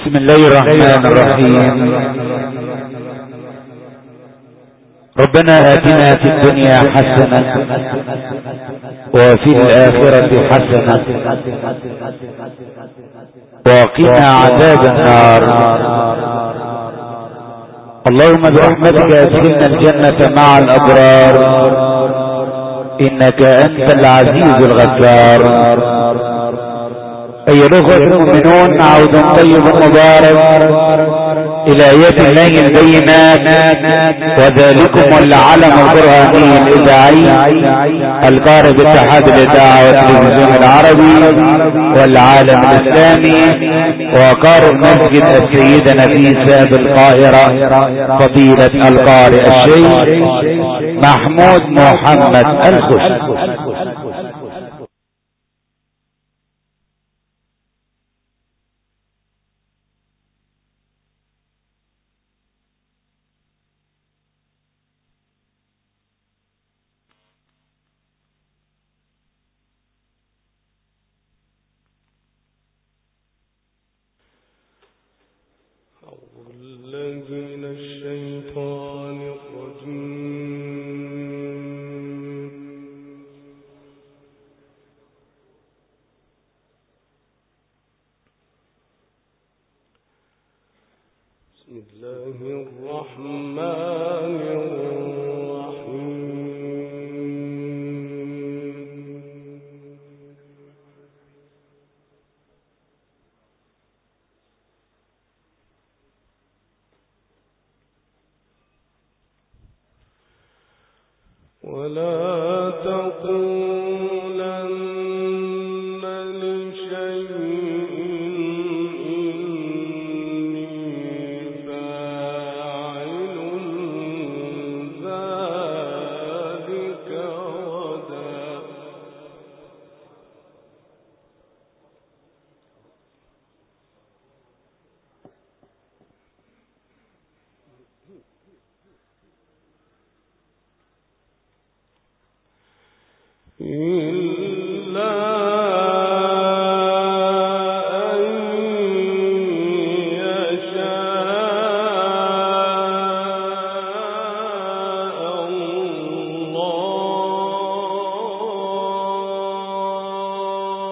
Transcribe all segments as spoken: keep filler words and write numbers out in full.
بسم الله الرحمن الرحيم. ربنا آتنا في الدنيا حسنة وفي الآخرة حسنة وقنا عذاب النار. اللهم برحمتك ادخلنا الجنة مع الأبرار إنك أنت العزيز الغفار. أيها الأخوة المؤمنون، عود طيب مبارك إلى يد الله البينات، وذلكم العلم القرآني الإذاعي القائم باتحاد الإذاعة والتلفزيون العربي والعالم الإسلامي، وقارئ مسجد السيدة نفيسة بالقاهرة فضيلة القارئ الشيخ محمود محمد الخش. ولا تقولن لشيء إني فاعل ذلك غدا. إلا أن يشاء الله.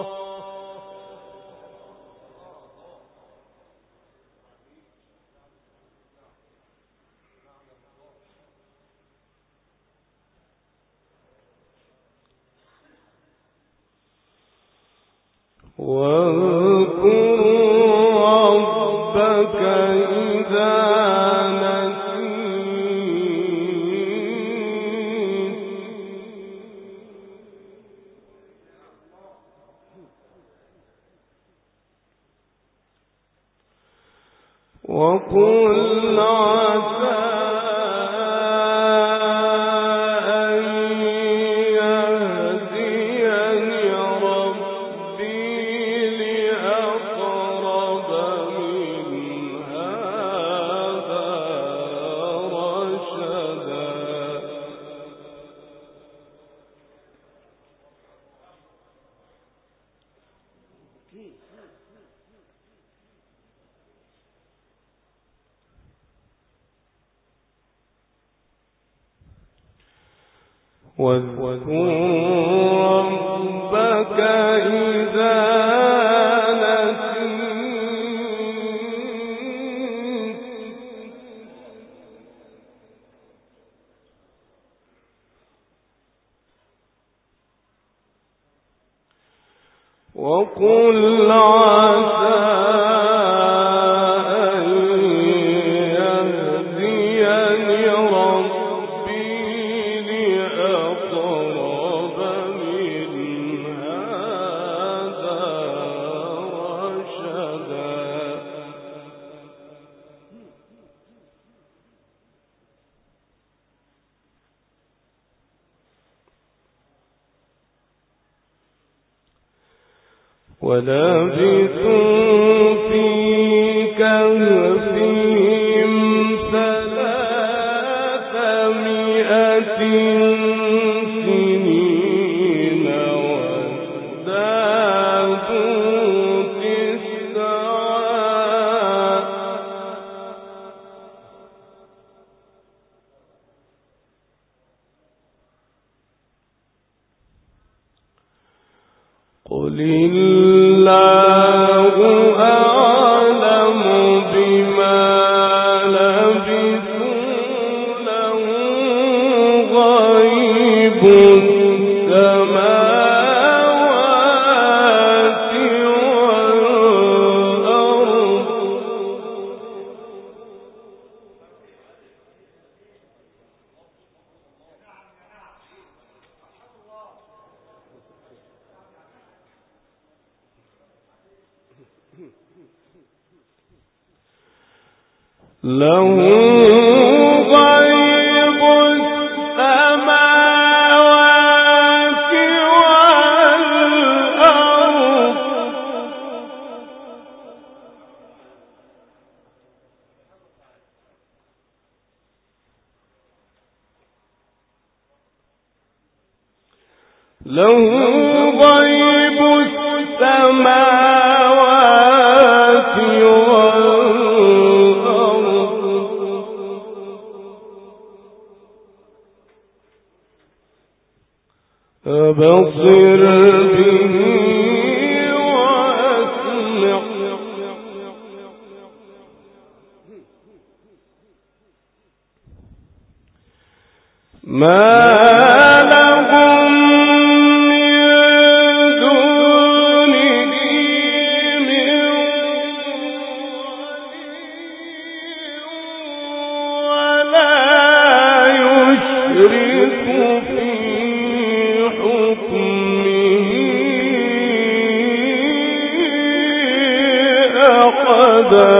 واذكر ربك إذا نسيت وقل عسى أن يهديني ربي لأقرب من هذا رشدا. واذكر ربك إذا نسيت وقل عسى أن يهديني ربي لأقرب من هذا رشدا. ولبثوا في كهفهم ثلاثمائة سنين وازدادوا تسعا قل الله أعلم بما لبثوا له غيب السماوات والأرض له غيب السماوات والأرض له غيب السماوات والأرض أبصر به وأسمع ما لهم من دونه من ولا يشرك في حكمه أحدا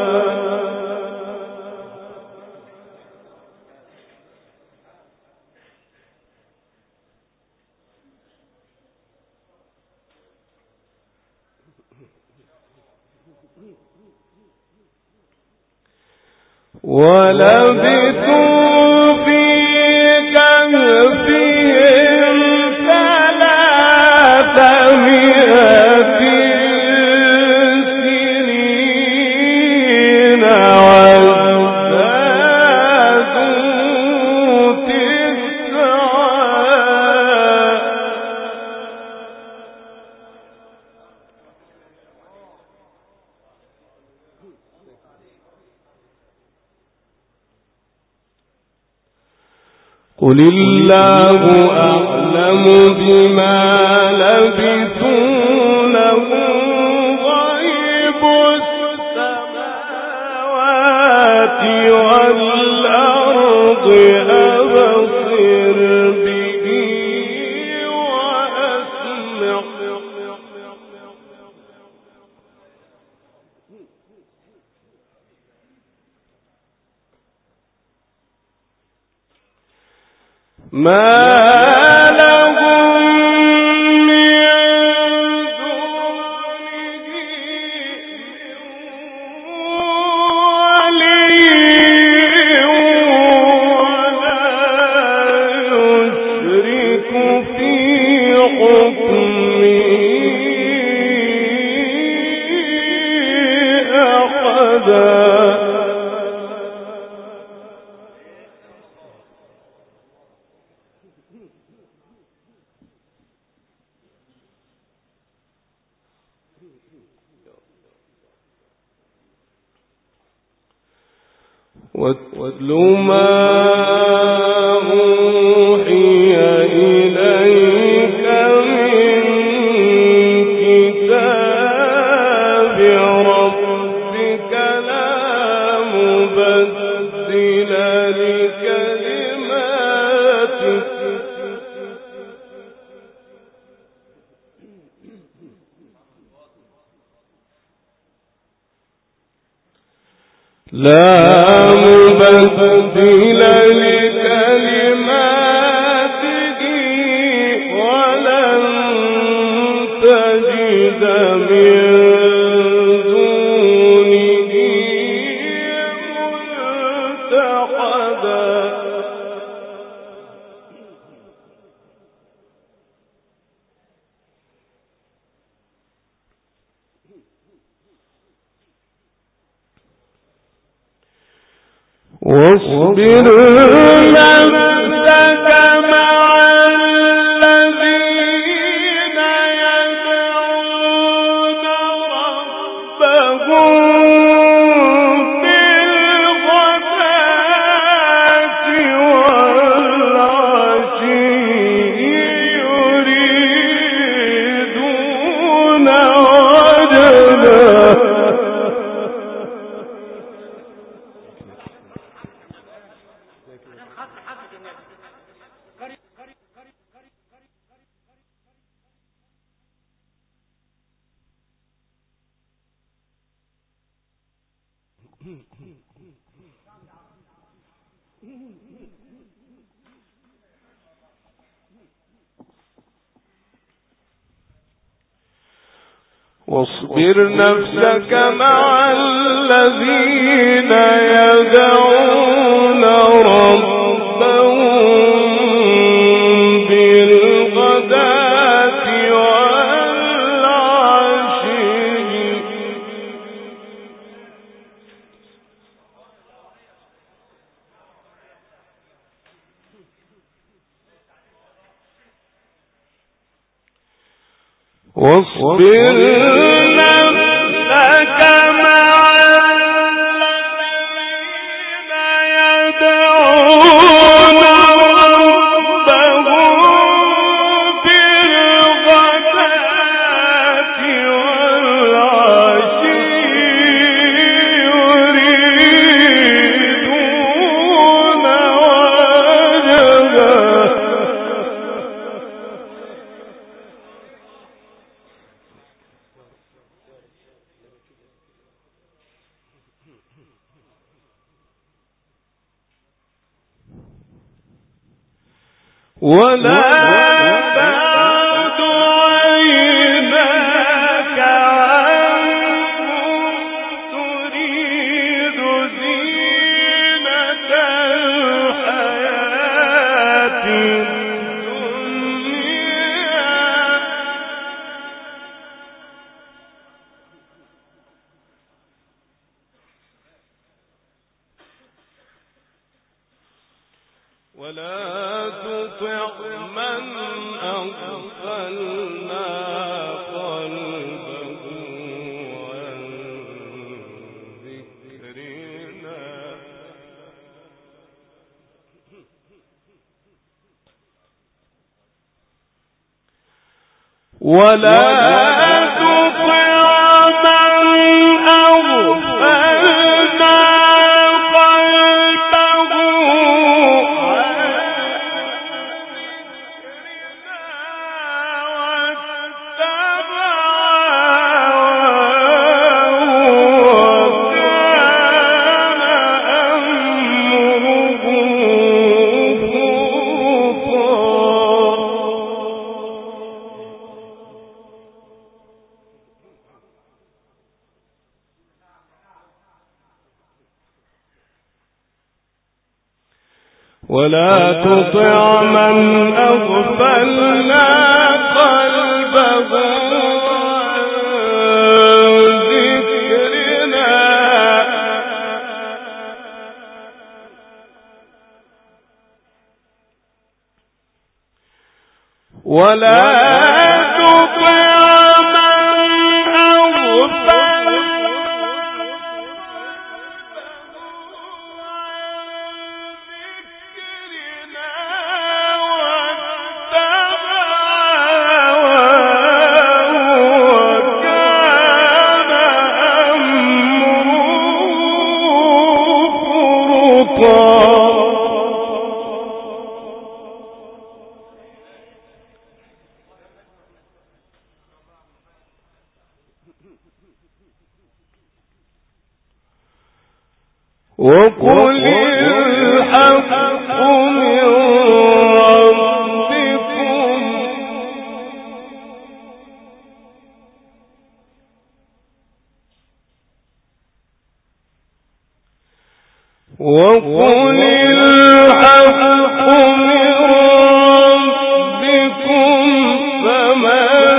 ولبثوا في كهفهم ثلاثمائة سنين وازدادوا تسعا قل الله أعلم بما لبثوا له غيب السماوات والأرض أبصر به وأسمع ما لهم من دونه ولي ولا يشرك في حكمه أحدا واتل ما أوحي إليك من كتاب ربك لا مبدل لكلماته لا مبدل لكلماته ولن تجد من دونه ملتحدا واصبر نفسك مع الذين يدعون واصبر نفسك مع الذين يدعون ربهم بالغداة والعشي واصبر نفسك مع الذين يدعون ربهم بالغداة والعشي يريدون وجهه ولا تعد عيناك عنهم تريد زينة الحياة الدنيا ولا تطع من أغفلنا قلبه عن ذكرنا ولا تطع من أغفلنا ولا تطع من أغفلنا قلبه عن ذكرنا ولا تطع من أغفلنا وقل الحق من ربكم وقل الحق من ربكم فمن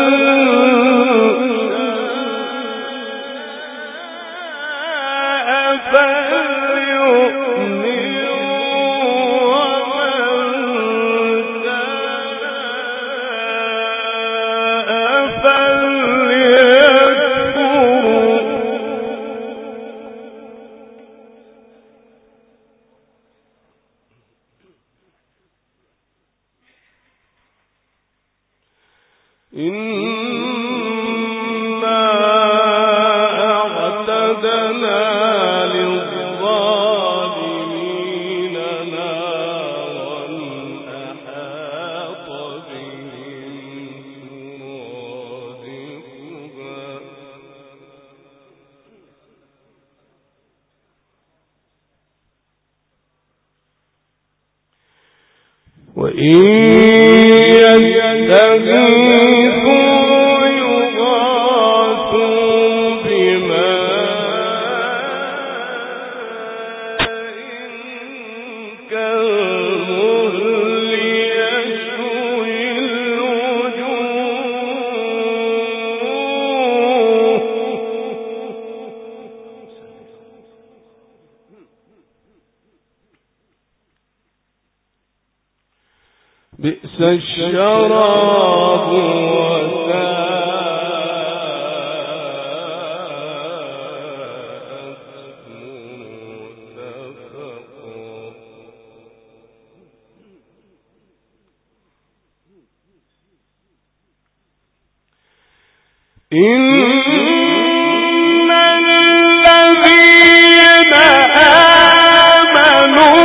إنا أعتدنا للظالمين نارا وإن يستغيثوا يغاثوا بماء كالمهل يشوي الوجوه بئس الشراب وساءت مرتفقا. إن الذين آمنوا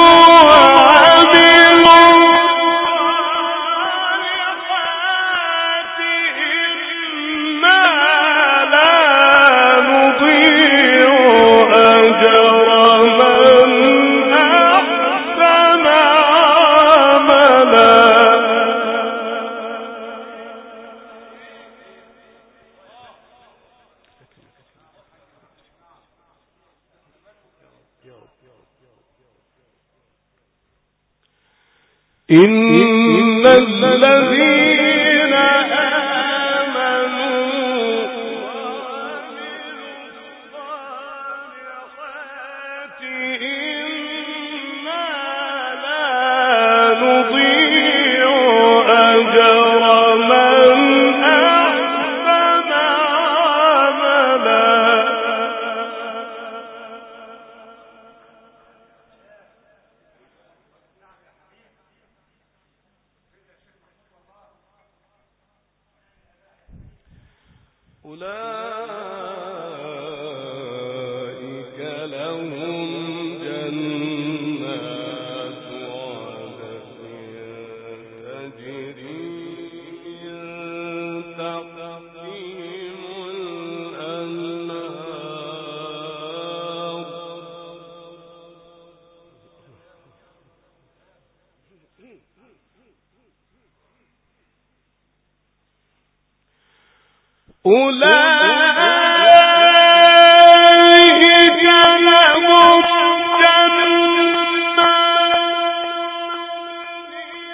إن الذين آمنوا وعملوا الصالحات إنا لا نضيع أجر من أحسن عملا. أولئك لهم جنات عدن تجري من تحتهم الأنهار أولئك لهم جنات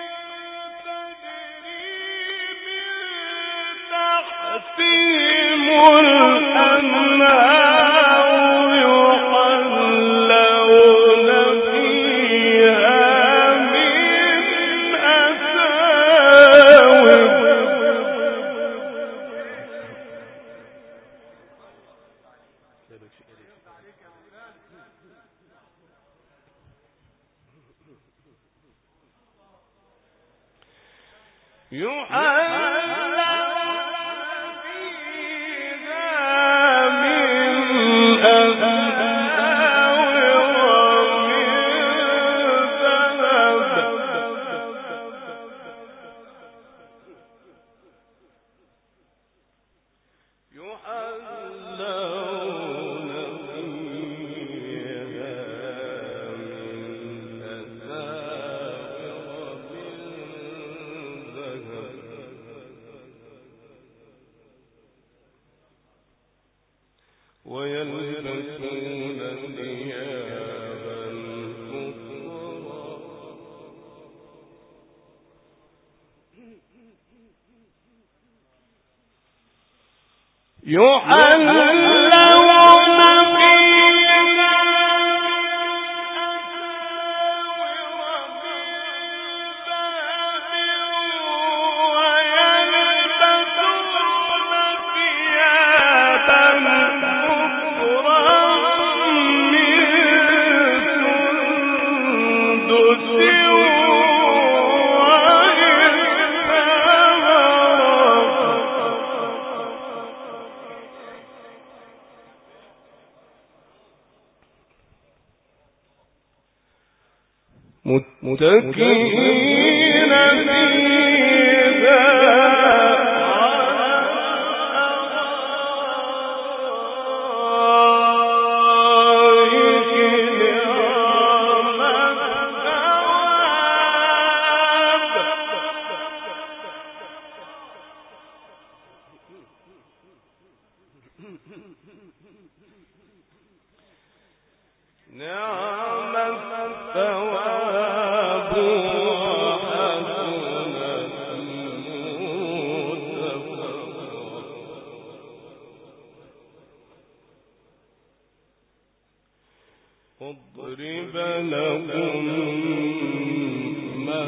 تحتهم الأنهار يحلون فيها من أساور ويلبسون ثيابا خضرا يحلون فيها متكئين فيها على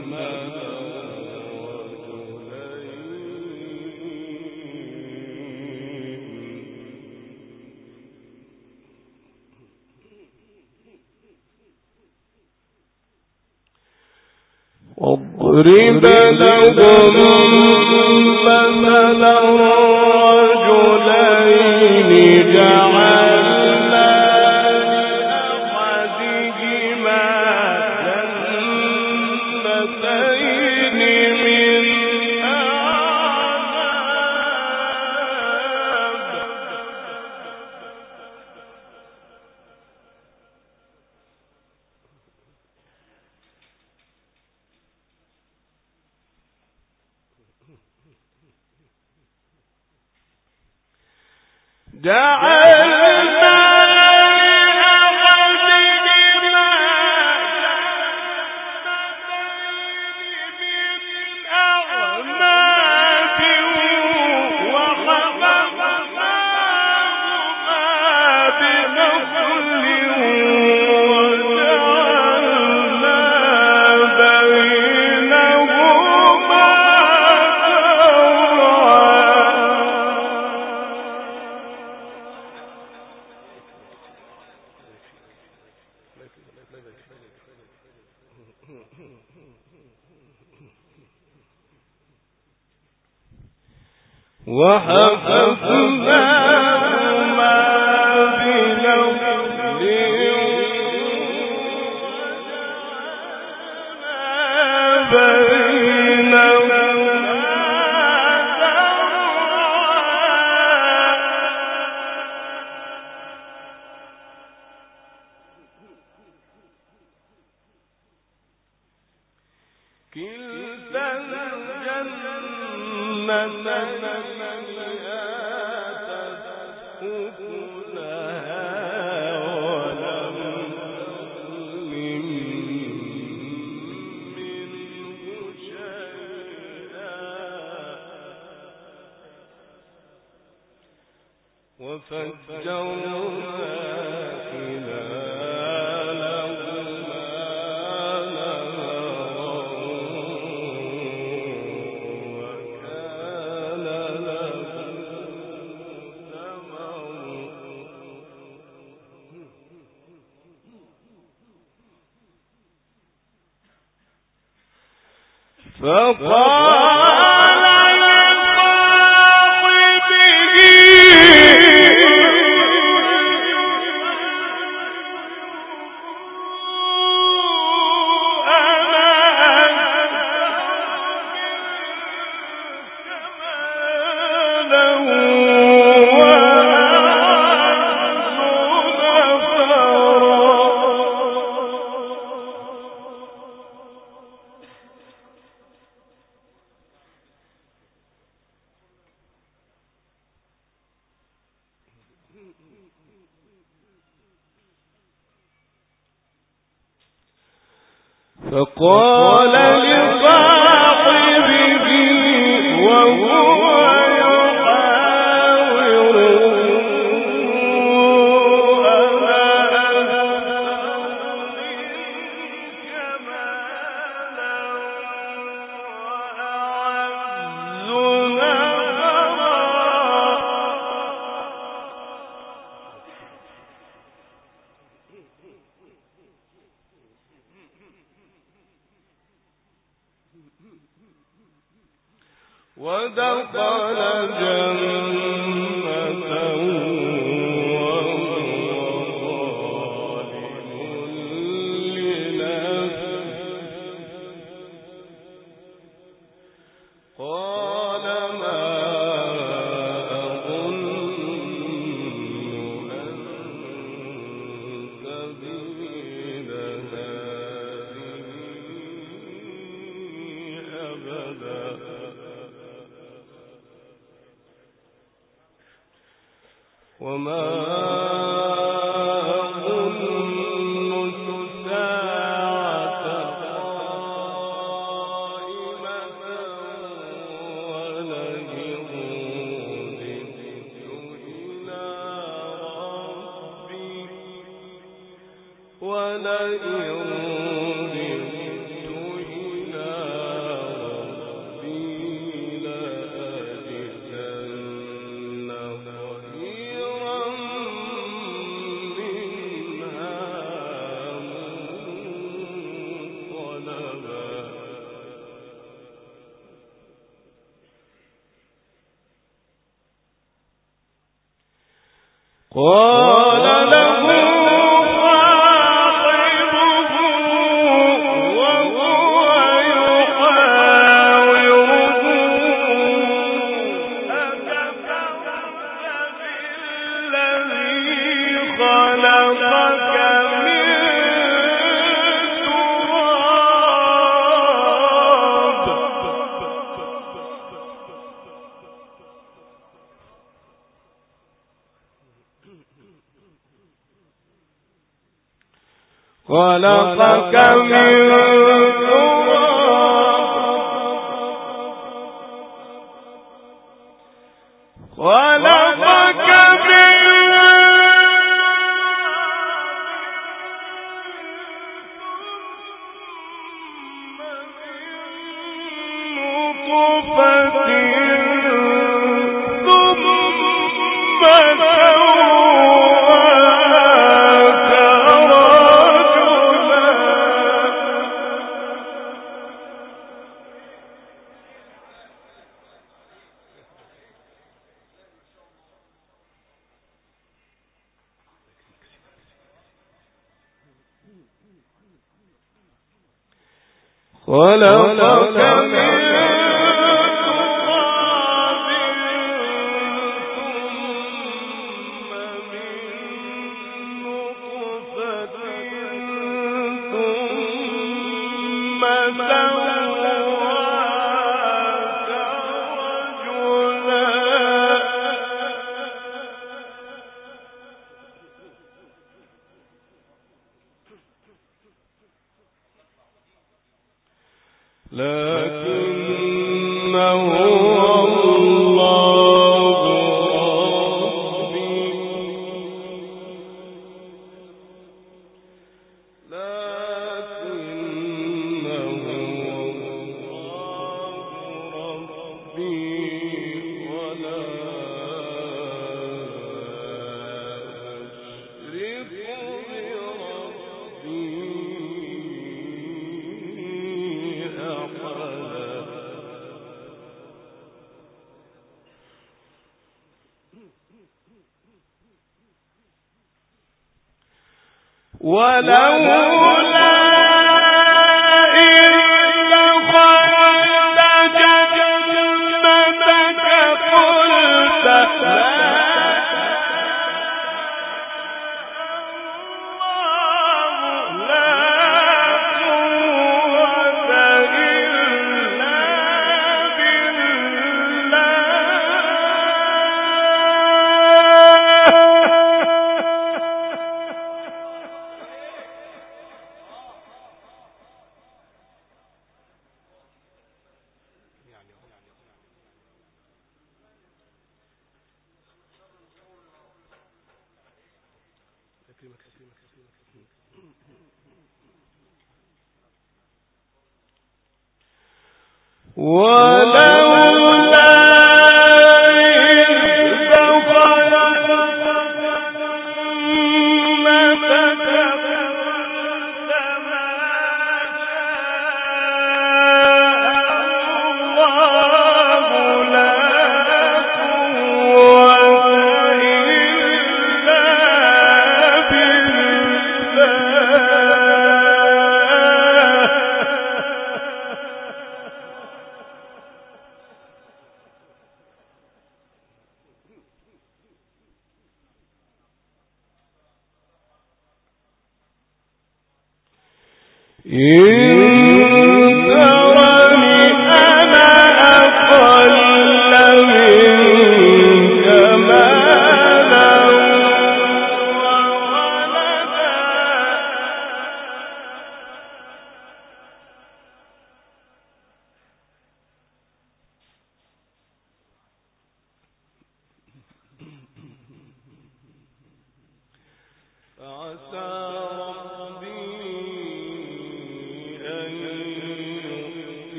واضرب لهم مثلا رجلين جعلنا لأحدهما جنتين من أعناب جعلنا لأحدهما جنتين من أعناب وحفظناهما بنخل وجعلنا بينهما وحفظناهما بنخل وجعلنا بينهما كلتا الجنتين آتت أكلها ولم تظلم منه شيئا وفجرنا فقال لصاحبه فقال لصاحبه وهو يحاوره أنا أكثر منك مالا وأعز نفرا ودخل جنته وهو ظالم لنفسه قال ما أظن أن تبيد هذه أبدا وما أظن الساعة قائمة ولئن رددت إلى ربي ولئن رددت إلى قال له صاحبه وهو يحاوره أكفرت بالذي خلقك من خلقك من خلقك خلقك من تراب ثم من نطفة ثم سواك رجلا لكنه الله ربي لكنه الله ربي ولا أشرك بربي ولولا إذ دخلت جنتك قلت ولولا إذ دخلت جنتك قلت ما شاء الله لا قوة إلا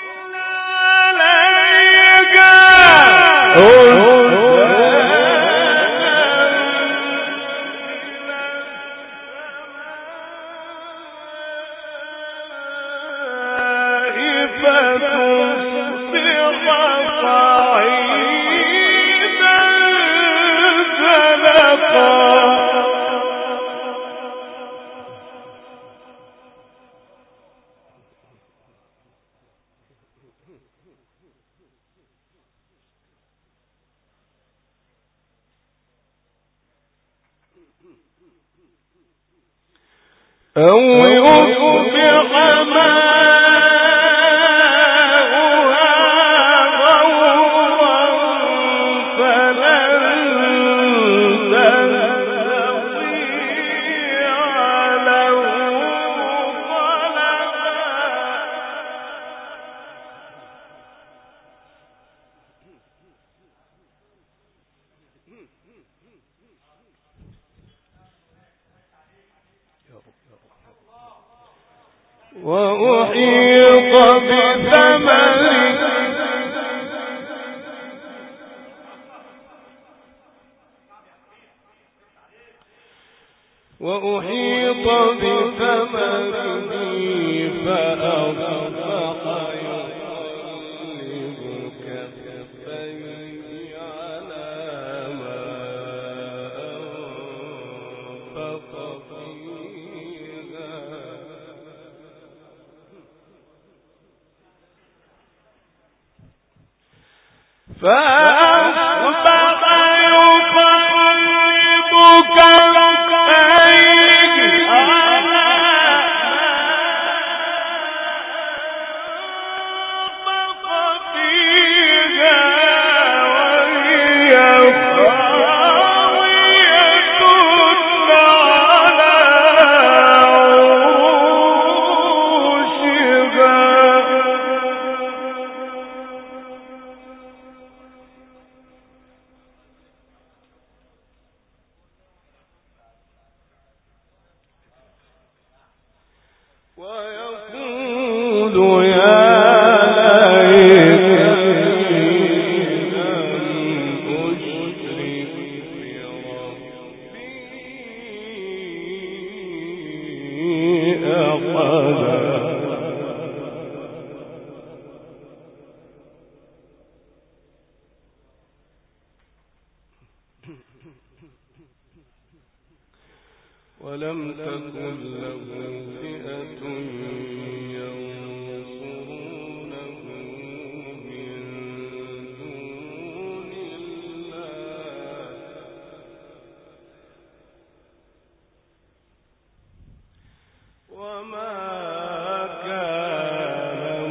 ويرسل عليك أو يصبح ماؤها غورا فلن تستطيع له طلبا. وأحيط بثمره وأحيط بثمره فأصبح يقلب كفيه على ما أنفق فيها فأصبح يقلب كفيه على ما أنفق فيها وهي خاوية على عروشها. ويقول يا ليتني لم أشرك بربي أحدا. ولم تكن له فئة ينصرونه من دون الله وما كان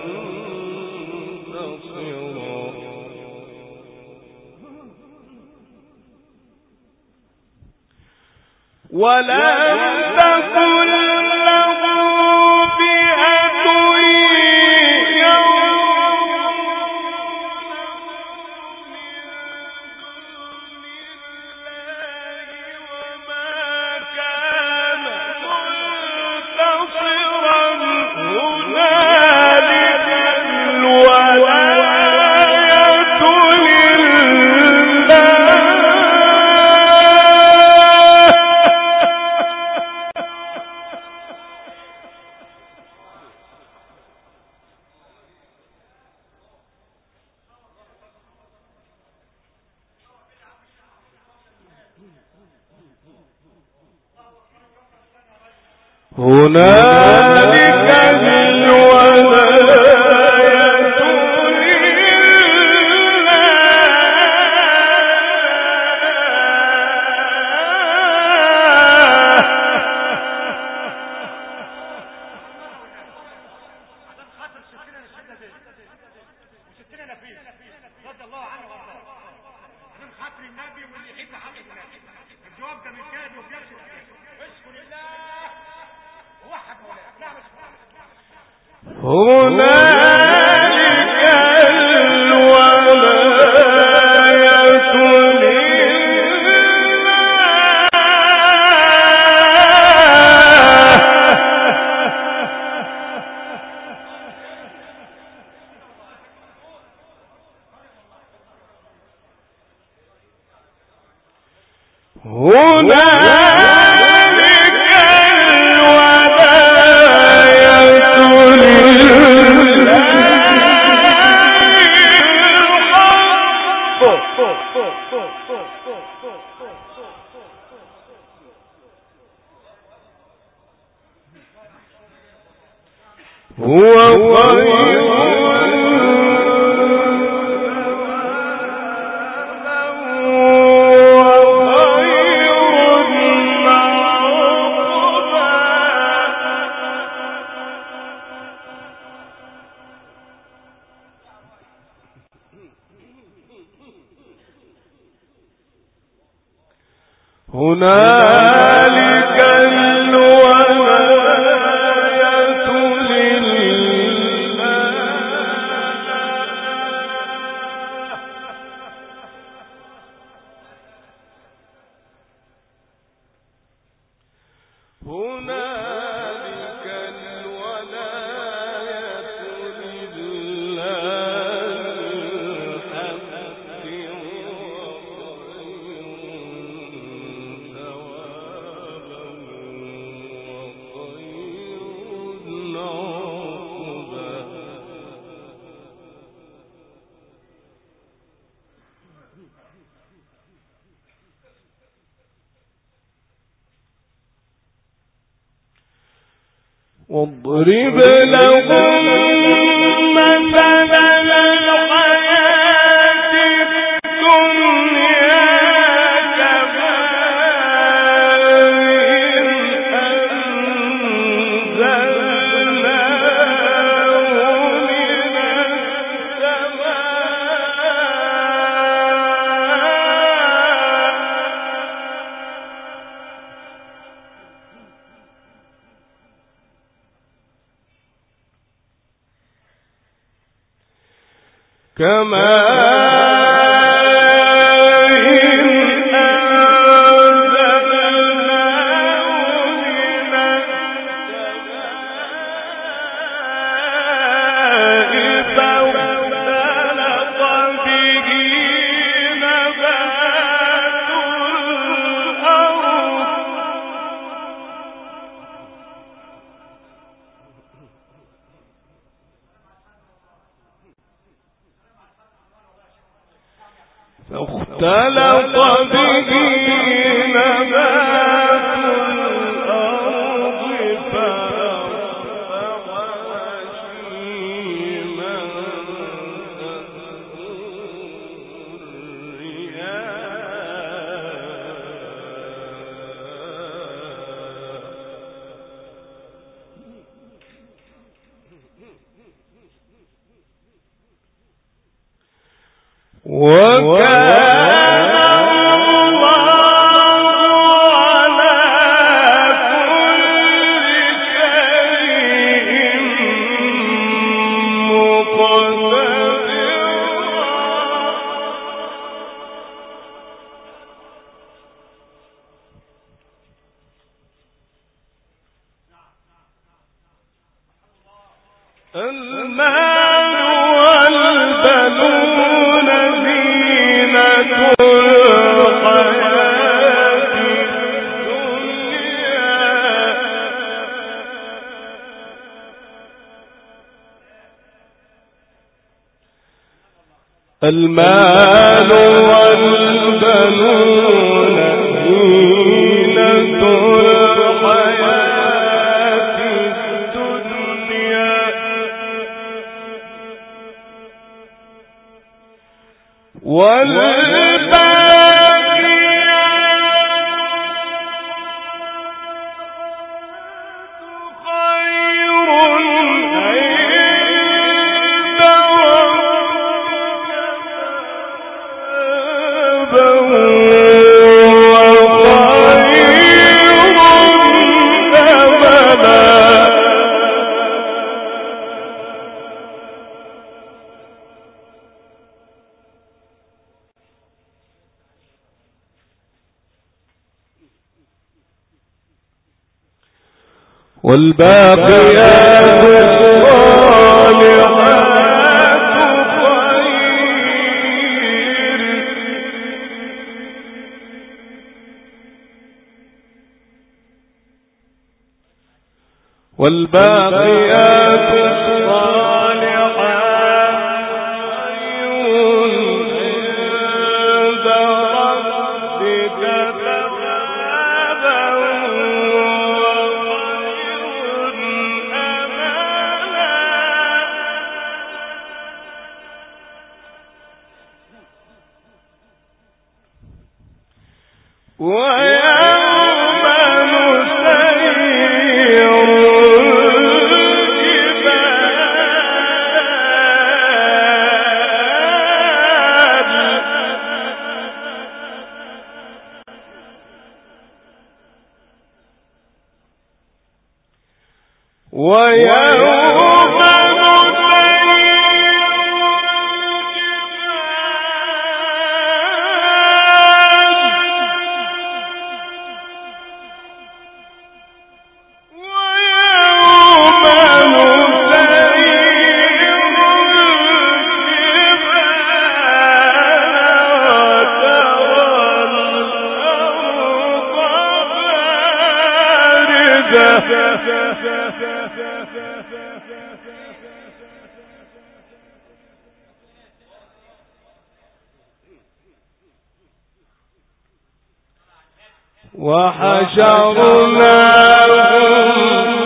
منتصرا. ولم تكن له فئة هنالك الولاية هنالك الولاية هو خير وخير عقبا هنالك الولاية لله هنالك الولاية واضرب لهم مثلا الحياة الدنيا كماء أنزلناه من فاختلط به نبات الأرض فأصبح هشيما تذروه الرياح وكان المال والبنون زينة الحياة الدنيا المال والبنون زينة الحياة الدنيا والباقيات خير عند والباقيات الصالحات خير والباقيات الصالحات خير عند ربك ثوابا ويوم نسير الجبال وحشرناهم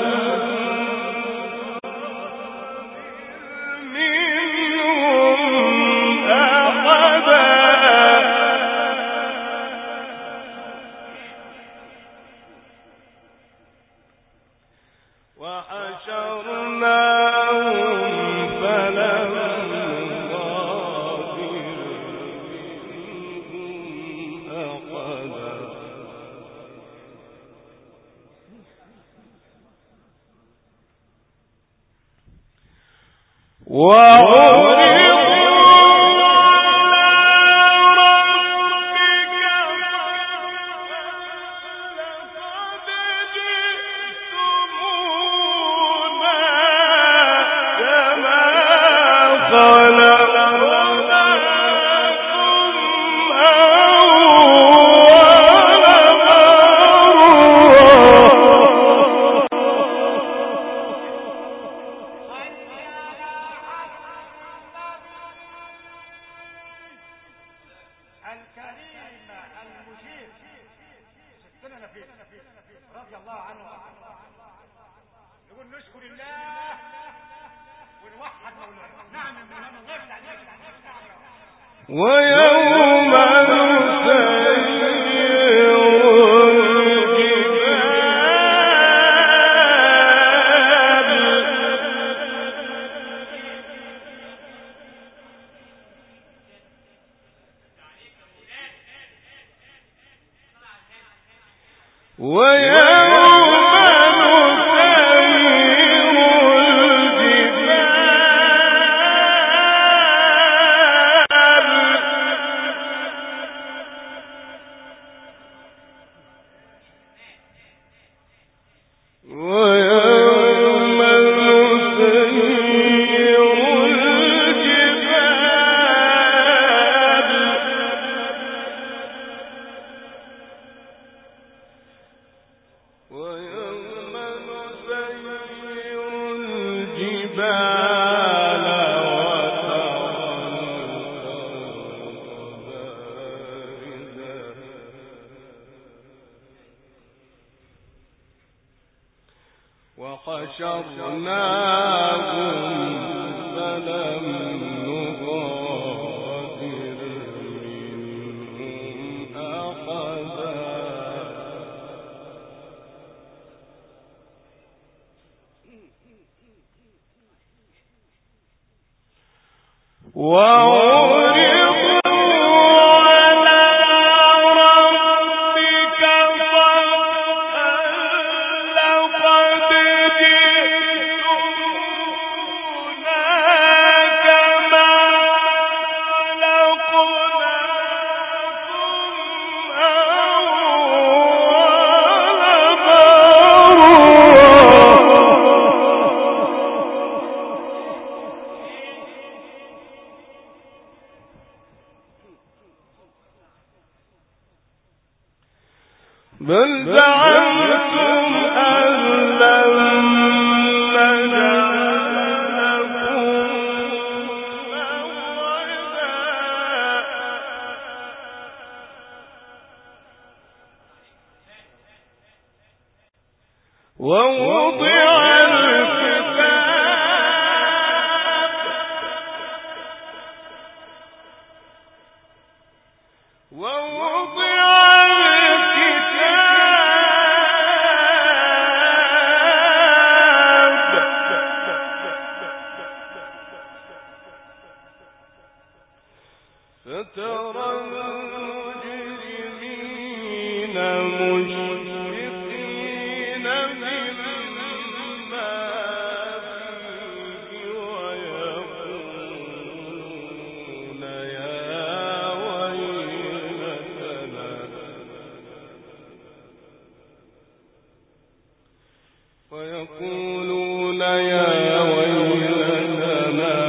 ويوم بل زعمتم أن لن نجعل لكم موعدا ووضع الكتاب ووضع فترى المجرمين مشفقين مما فيه ويقولون يا ويلتنا ويقولون يا ويلتنا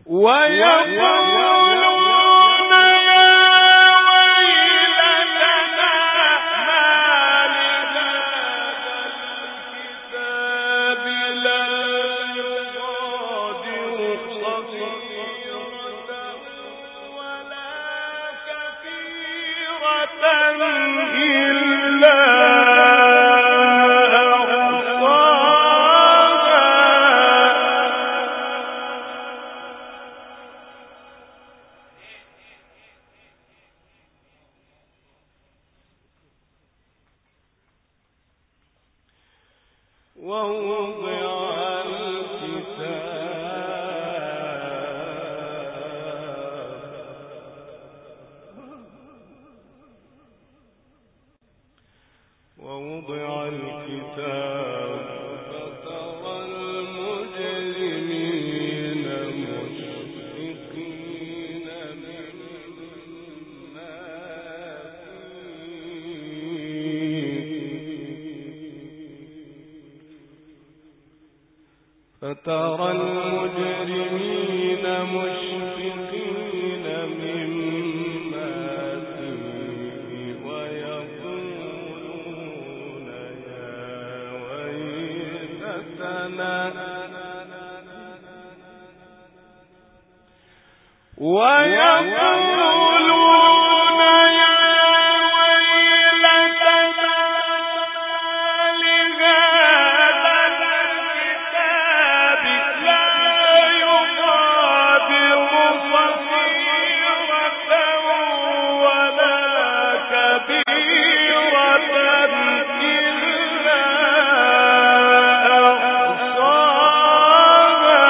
فترى المجرمين مشفقين مما فيه ويقولون يا ويلتنا ويقولون يا ويلتنا لهذا الكتاب لا يغادر صغيرة ولا كبيرة إلا أحصاها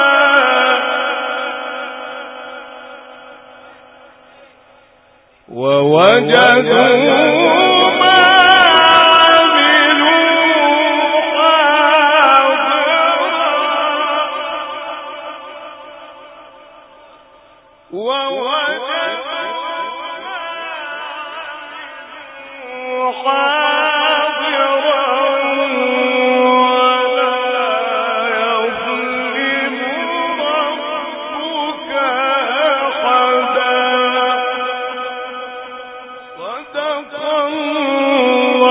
ووجدوا ما عملوا حاضرا ووجدوا ما عملوا حاضرا ولا يظلم ربك أحدا. صدق الله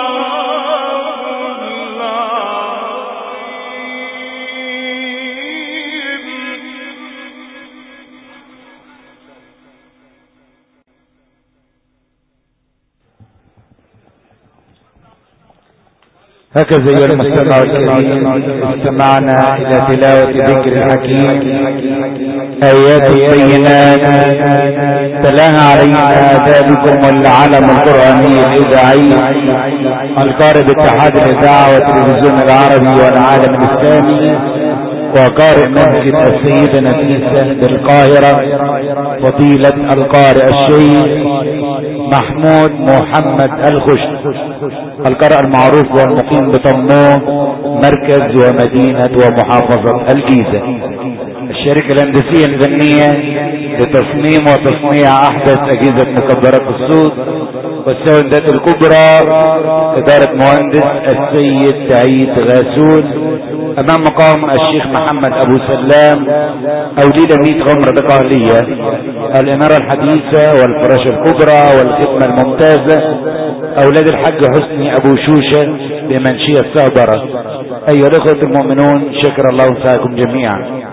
هكذا أيها المستمع الكريم استمعنا إلى تلاوة ذكر الحكيم آيات بينات تلاها علينا ذلكم العلم القرآني الإذاعي القارئ باتحاد الإذاعة والتلفزيون العربي والعالم الإسلامي وقارئ مسجد السيدة نفيسة بالقاهرة فضيلة القارئ الشيخ محمود محمد الخشن القارئ المعروف والمقيم بطمون مركز ومدينة ومحافظة الجيزة. الشركة الهندسية الفنية لتصميم وتصنيع أحدث أجهزة مكبرات الصوت والساوندات الكبرى إدارة مهندس السيد سعيد غاسون أمام مقام الشيخ محمد أبو سلام أوليد ميت غمرة دقهلية. الإنارة الحديثة والفراشة الكبرى والخدمة الممتازة أولاد الحاج حسني أبو شوشة بمنشية الصهبرة. أيها الأخوة المؤمنون شكر الله سعيكم جميعا.